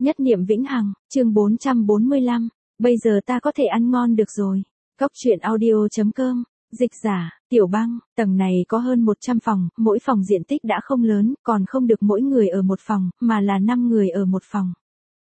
Nhất niệm vĩnh hằng, chương 445, bây giờ ta có thể ăn ngon được rồi. Cóc truyện audio.com, dịch giả, Tiểu Băng, tầng này có hơn 100 phòng, mỗi phòng diện tích đã không lớn, còn không được mỗi người ở một phòng, mà là 5 người ở một phòng.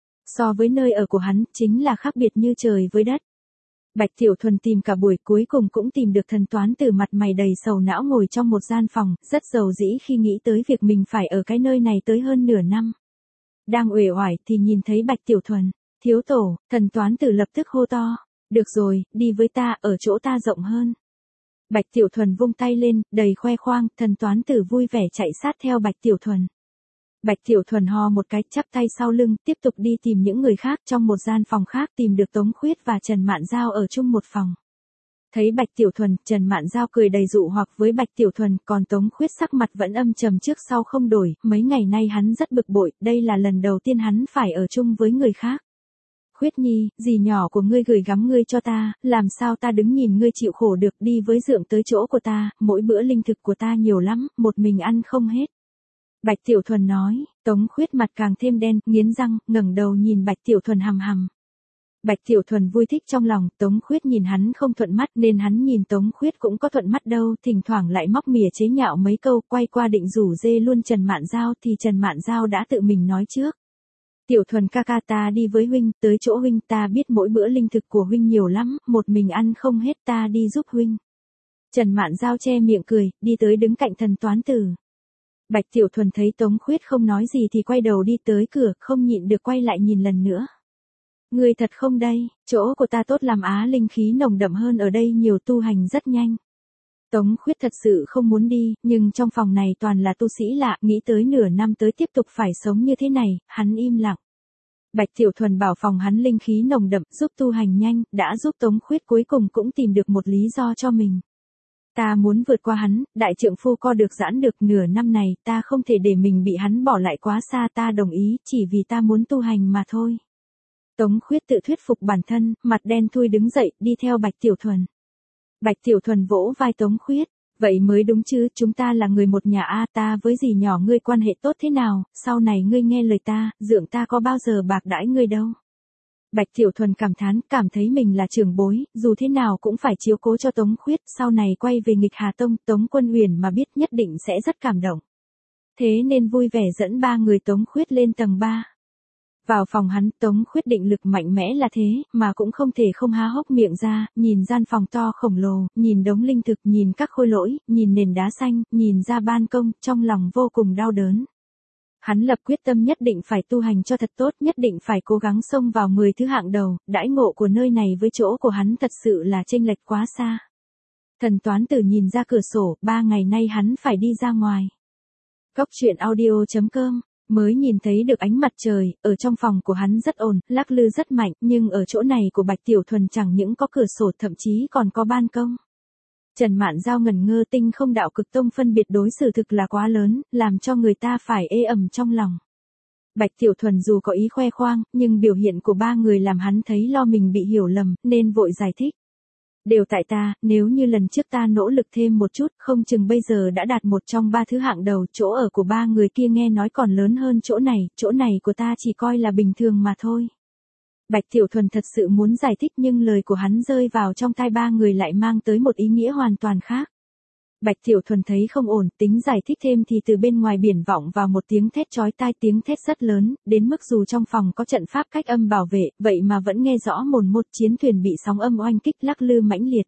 So với nơi ở của hắn, chính là khác biệt như trời với đất. Bạch Tiểu Thuần tìm cả buổi cuối cùng cũng tìm được Thần Toán Tử mặt mày đầy sầu não ngồi trong một gian phòng, rất giàu dĩ khi nghĩ tới việc mình phải ở cái nơi này tới hơn nửa năm. Đang uể oải thì nhìn thấy Bạch Tiểu Thuần, thiếu tổ, Thần Toán Tử lập tức hô to, được rồi, đi với ta, ở chỗ ta rộng hơn. Bạch Tiểu Thuần vung tay lên, đầy khoe khoang, Thần Toán Tử vui vẻ chạy sát theo Bạch Tiểu Thuần. Bạch Tiểu Thuần ho một cái, chắp tay sau lưng, tiếp tục đi tìm những người khác. Trong một gian phòng khác tìm được Tống Khuyết và Trần Mạn Giao ở chung một phòng. Thấy Bạch Tiểu Thuần, Trần Mạn Giao cười đầy dụ hoặc với Bạch Tiểu Thuần, còn Tống Khuyết sắc mặt vẫn âm trầm trước sau không đổi, mấy ngày nay hắn rất bực bội, đây là lần đầu tiên hắn phải ở chung với người khác. Khuyết Nhi, dì nhỏ của ngươi gửi gắm ngươi cho ta, làm sao ta đứng nhìn ngươi chịu khổ được, đi với dượng tới chỗ của ta, mỗi bữa linh thực của ta nhiều lắm, một mình ăn không hết. Bạch Tiểu Thuần nói, Tống Khuyết mặt càng thêm đen, nghiến răng, ngẩng đầu nhìn Bạch Tiểu Thuần hằm hằm. Bạch Tiểu Thuần vui thích trong lòng, Tống Khuyết nhìn hắn không thuận mắt nên hắn nhìn Tống Khuyết cũng có thuận mắt đâu, thỉnh thoảng lại móc mỉa chế nhạo mấy câu, quay qua định rủ dê luôn Trần Mạn Giao thì Trần Mạn Giao đã tự mình nói trước. Tiểu Thuần ca ca, ta đi với huynh, tới chỗ huynh, ta biết mỗi bữa linh thực của huynh nhiều lắm, một mình ăn không hết, ta đi giúp huynh. Trần Mạn Giao che miệng cười, đi tới đứng cạnh Thần Toán Tử. Bạch Tiểu Thuần thấy Tống Khuyết không nói gì thì quay đầu đi tới cửa, không nhịn được quay lại nhìn lần nữa. Người thật không đây, chỗ của ta tốt làm á, linh khí nồng đậm hơn ở đây nhiều, tu hành rất nhanh. Tống Khuyết thật sự không muốn đi, nhưng trong phòng này toàn là tu sĩ lạ, nghĩ tới nửa năm tới tiếp tục phải sống như thế này, hắn im lặng. Bạch Tiểu Thuần bảo phòng hắn linh khí nồng đậm, giúp tu hành nhanh, đã giúp Tống Khuyết cuối cùng cũng tìm được một lý do cho mình. Ta muốn vượt qua hắn, đại trượng phu co được giãn được, nửa năm này, ta không thể để mình bị hắn bỏ lại quá xa, ta đồng ý, chỉ vì ta muốn tu hành mà thôi. Tống Khuyết tự thuyết phục bản thân, mặt đen thui đứng dậy, đi theo Bạch Tiểu Thuần. Bạch Tiểu Thuần vỗ vai Tống Khuyết, vậy mới đúng chứ, chúng ta là người một nhà a, ta với dì nhỏ ngươi quan hệ tốt thế nào, sau này ngươi nghe lời ta, dượng ta có bao giờ bạc đãi ngươi đâu. Bạch Tiểu Thuần cảm thán, cảm thấy mình là trưởng bối, dù thế nào cũng phải chiếu cố cho Tống Khuyết, sau này quay về nghịch Hà Tông, Tống Quân Uyển mà biết nhất định sẽ rất cảm động. Thế nên vui vẻ dẫn 3 người Tống Khuyết lên tầng 3. Vào phòng hắn, Tống Khuyết định lực mạnh mẽ là thế, mà cũng không thể không há hốc miệng ra, nhìn gian phòng to khổng lồ, nhìn đống linh thực, nhìn các khối lỗi, nhìn nền đá xanh, nhìn ra ban công, trong lòng vô cùng đau đớn. Hắn lập quyết tâm nhất định phải tu hành cho thật tốt, nhất định phải cố gắng xông vào 10 thứ hạng đầu, đãi ngộ của nơi này với chỗ của hắn thật sự là chênh lệch quá xa. Thần Toán Tử nhìn ra cửa sổ, 3 ngày nay hắn phải đi ra ngoài. Cóc truyện audio.com, mới nhìn thấy được ánh mặt trời, ở trong phòng của hắn rất ồn, lắc lư rất mạnh, nhưng ở chỗ này của Bạch Tiểu Thuần chẳng những có cửa sổ, thậm chí còn có ban công. Trần Mạn Giao ngẩn ngơ, tinh không đạo cực tông phân biệt đối xử thực là quá lớn, làm cho người ta phải ê ẩm trong lòng. Bạch Tiểu Thuần dù có ý khoe khoang, nhưng biểu hiện của 3 người làm hắn thấy lo mình bị hiểu lầm, nên vội giải thích. Đều tại ta, nếu như lần trước ta nỗ lực thêm một chút, không chừng bây giờ đã đạt một trong 3 thứ hạng đầu, chỗ ở của 3 người kia nghe nói còn lớn hơn chỗ này của ta chỉ coi là bình thường mà thôi. Bạch Tiểu Thuần thật sự muốn giải thích nhưng lời của hắn rơi vào trong tai 3 người lại mang tới một ý nghĩa hoàn toàn khác. Bạch Tiểu Thuần thấy không ổn, tính giải thích thêm thì từ bên ngoài biển vọng vào một tiếng thét chói tai, tiếng thét rất lớn, đến mức dù trong phòng có trận pháp cách âm bảo vệ, vậy mà vẫn nghe rõ mồn một, chiến thuyền bị sóng âm oanh kích lắc lư mãnh liệt.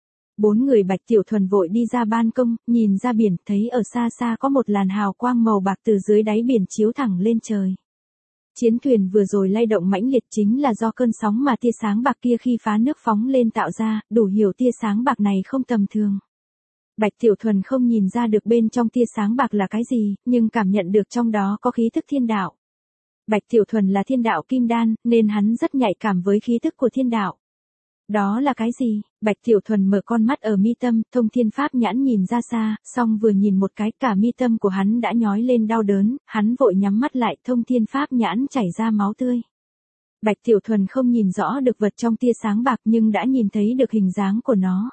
4 người Bạch Tiểu Thuần vội đi ra ban công, nhìn ra biển, thấy ở xa xa có một làn hào quang màu bạc từ dưới đáy biển chiếu thẳng lên trời. Chiến thuyền vừa rồi lay động mãnh liệt chính là do cơn sóng mà tia sáng bạc kia khi phá nước phóng lên tạo ra, đủ hiểu tia sáng bạc này không tầm thường. Bạch Tiểu Thuần không nhìn ra được bên trong tia sáng bạc là cái gì, nhưng cảm nhận được trong đó có khí thức thiên đạo. Bạch Tiểu Thuần là thiên đạo kim đan, nên hắn rất nhạy cảm với khí thức của thiên đạo. Đó là cái gì? Bạch Tiểu Thuần mở con mắt ở mi tâm, thông thiên pháp nhãn nhìn ra xa, song vừa nhìn một cái cả mi tâm của hắn đã nhói lên đau đớn, hắn vội nhắm mắt lại, thông thiên pháp nhãn chảy ra máu tươi. Bạch Tiểu Thuần không nhìn rõ được vật trong tia sáng bạc nhưng đã nhìn thấy được hình dáng của nó.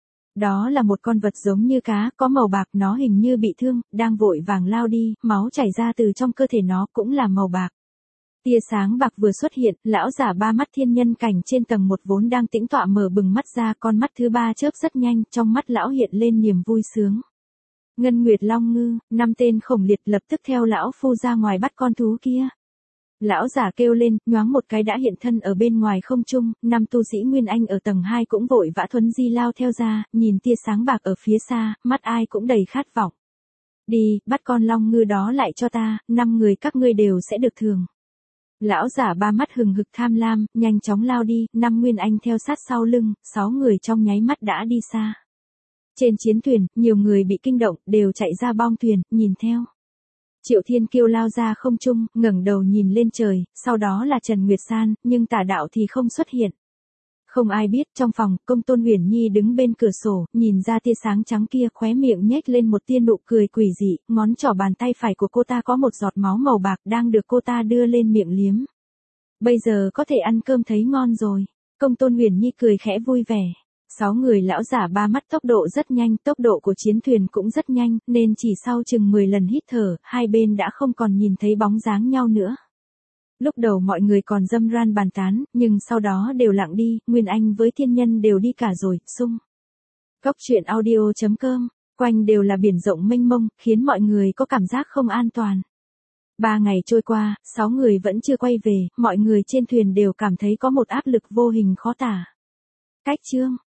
Đó là một con vật giống như cá, có màu bạc, nó hình như bị thương, đang vội vàng lao đi, máu chảy ra từ trong cơ thể nó cũng là màu bạc. Tia sáng bạc vừa xuất hiện, lão giả ba mắt thiên nhân cảnh trên tầng một vốn đang tĩnh tọa mở bừng mắt ra, con mắt thứ ba chớp rất nhanh, trong mắt lão hiện lên niềm vui sướng. Ngân Nguyệt Long Ngư, 5 tên khổng liệt lập tức theo lão phu ra ngoài bắt con thú kia. Lão giả kêu lên, nhoáng một cái đã hiện thân ở bên ngoài không trung, 5 tu sĩ Nguyên Anh ở tầng 2 cũng vội vã thuấn di lao theo ra, nhìn tia sáng bạc ở phía xa, mắt ai cũng đầy khát vọng. Đi, bắt con long ngư đó lại cho ta, 5 người các ngươi đều sẽ được thưởng. Lão giả ba mắt hừng hực tham lam, nhanh chóng lao đi, 5 Nguyên Anh theo sát sau lưng, 6 người trong nháy mắt đã đi xa. Trên chiến thuyền, nhiều người bị kinh động, đều chạy ra bong thuyền, nhìn theo. Triệu Thiên Kiêu lao ra không trung, ngẩng đầu nhìn lên trời, sau đó là Trần Nguyệt San, nhưng Tả Đạo thì không xuất hiện. Không ai biết, trong phòng, Công Tôn Uyển Nhi đứng bên cửa sổ, nhìn ra tia sáng trắng kia, khóe miệng nhếch lên một tia nụ cười quỷ dị, ngón trỏ bàn tay phải của cô ta có một giọt máu màu bạc đang được cô ta đưa lên miệng liếm. Bây giờ có thể ăn cơm thấy ngon rồi. Công Tôn Uyển Nhi cười khẽ vui vẻ. 6 người lão giả ba mắt tốc độ rất nhanh, tốc độ của chiến thuyền cũng rất nhanh, nên chỉ sau chừng 10 lần hít thở, hai bên đã không còn nhìn thấy bóng dáng nhau nữa. Lúc đầu mọi người còn râm ran bàn tán, nhưng sau đó đều lặng đi, Nguyên Anh với thiên nhân đều đi cả rồi, sung. Góc truyện audio.com, quanh đều là biển rộng mênh mông, khiến mọi người có cảm giác không an toàn. 3 ngày trôi qua, 6 người vẫn chưa quay về, mọi người trên thuyền đều cảm thấy có một áp lực vô hình khó tả. Cách chương